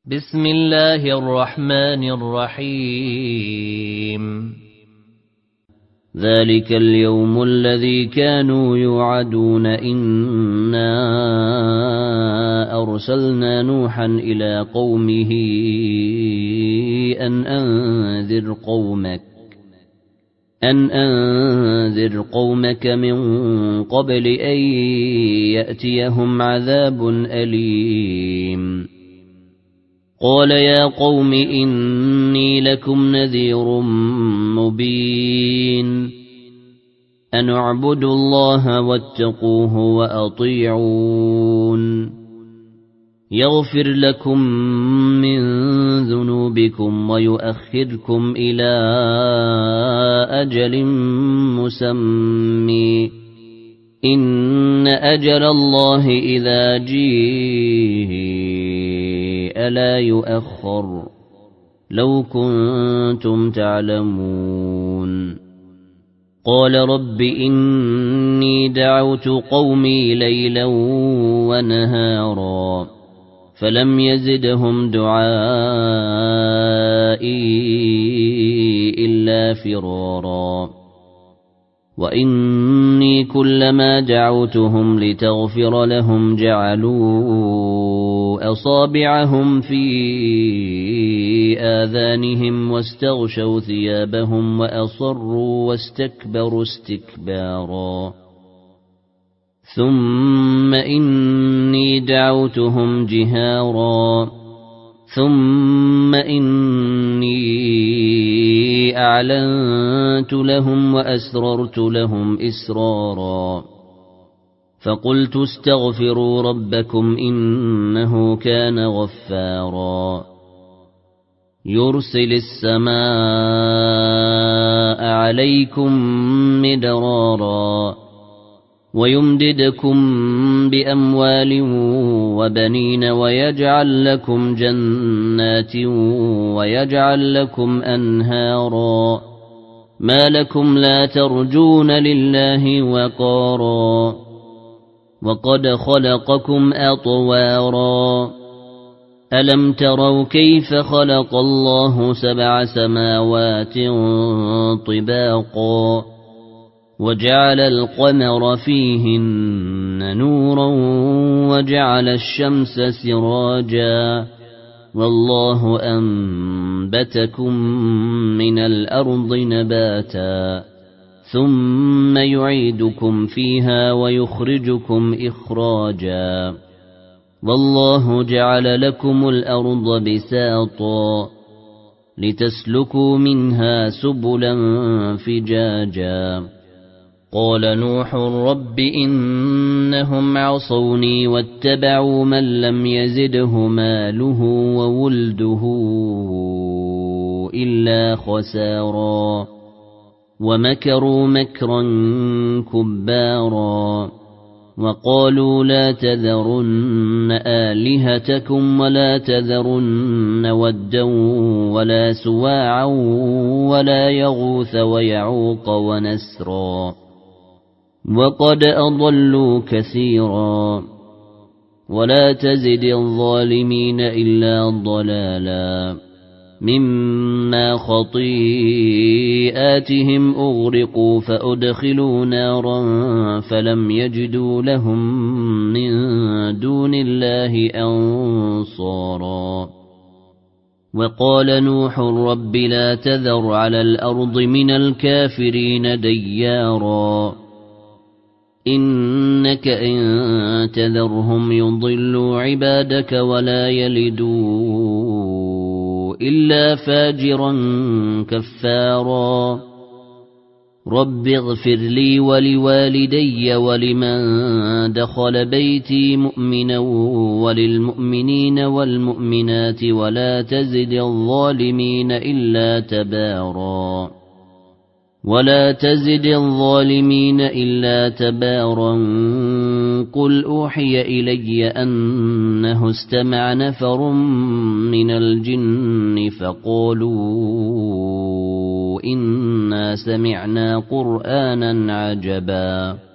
بسم الله الرحمن الرحيم ذلك اليوم الذي كانوا يوعدون إنا أرسلنا نوحا إلى قومه أن أنذر قومك من قبل أن يأتيهم عذاب أليم قال يا قوم إني لكم نذير مبين أن اعبدوا الله واتقوه وأطيعون يغفر لكم من ذنوبكم ويؤخركم إلى أجل مسمى إن أجل الله إذا جيء لا يؤخر لو كنتم تعلمون قال رب إني دعوت قومي ليلا ونهارا فلم يزدهم دعائي إلا فرارا وإني كلما دعوتهم لتغفر لهم جعلوا أصابعهم في آذانهم واستغشوا ثيابهم وأصروا واستكبروا استكبارا ثم إني دعوتهم جهارا ثم إني أعلنت لهم وأسررت لهم إسرارا فقلت استغفروا ربكم إنه كان غفارا يرسل السماء عليكم مدرارا ويمددكم بأموال وبنين ويجعل لكم جنات ويجعل لكم أنهارا ما لكم لا ترجون لله وقارا وقد خلقكم أطوارا ألم تروا كيف خلق الله 7 سماوات طباقا وجعل القمر فيهن نورا وجعل الشمس سراجا والله أنبتكم من الأرض نباتا ثم يعيدكم فيها ويخرجكم إخراجا والله جعل لكم الأرض بساطا لتسلكوا منها سبلا فجاجا قال نوح رب إنهم عصوني واتبعوا من لم يزده ماله وولده إلا خسارا ومكروا مكرا كبارا وقالوا لا تذرن آلهتكم ولا تذرن ودا ولا سواعا ولا يغوث ويعوق ونسرا وقد أضلوا كثيرا ولا تزد الظالمين إلا ضلالا مما خطيئاتهم أغرقوا فأدخلوا نارا فلم يجدوا لهم من دون الله أنصارا وقال نوح رب لا تذر على الأرض من الكافرين ديارا إنك إن تذرهم يضلوا عبادك ولا يلدوا إلا فاجرا كفارا رب اغفر لي ولوالدي ولمن دخل بيتي مؤمنا وللمؤمنين والمؤمنات ولا تزد الظالمين إلا تبارا قل أوحي إلي أنه استمع نفر من الجن فقالوا إنا سمعنا قرآنا عجبا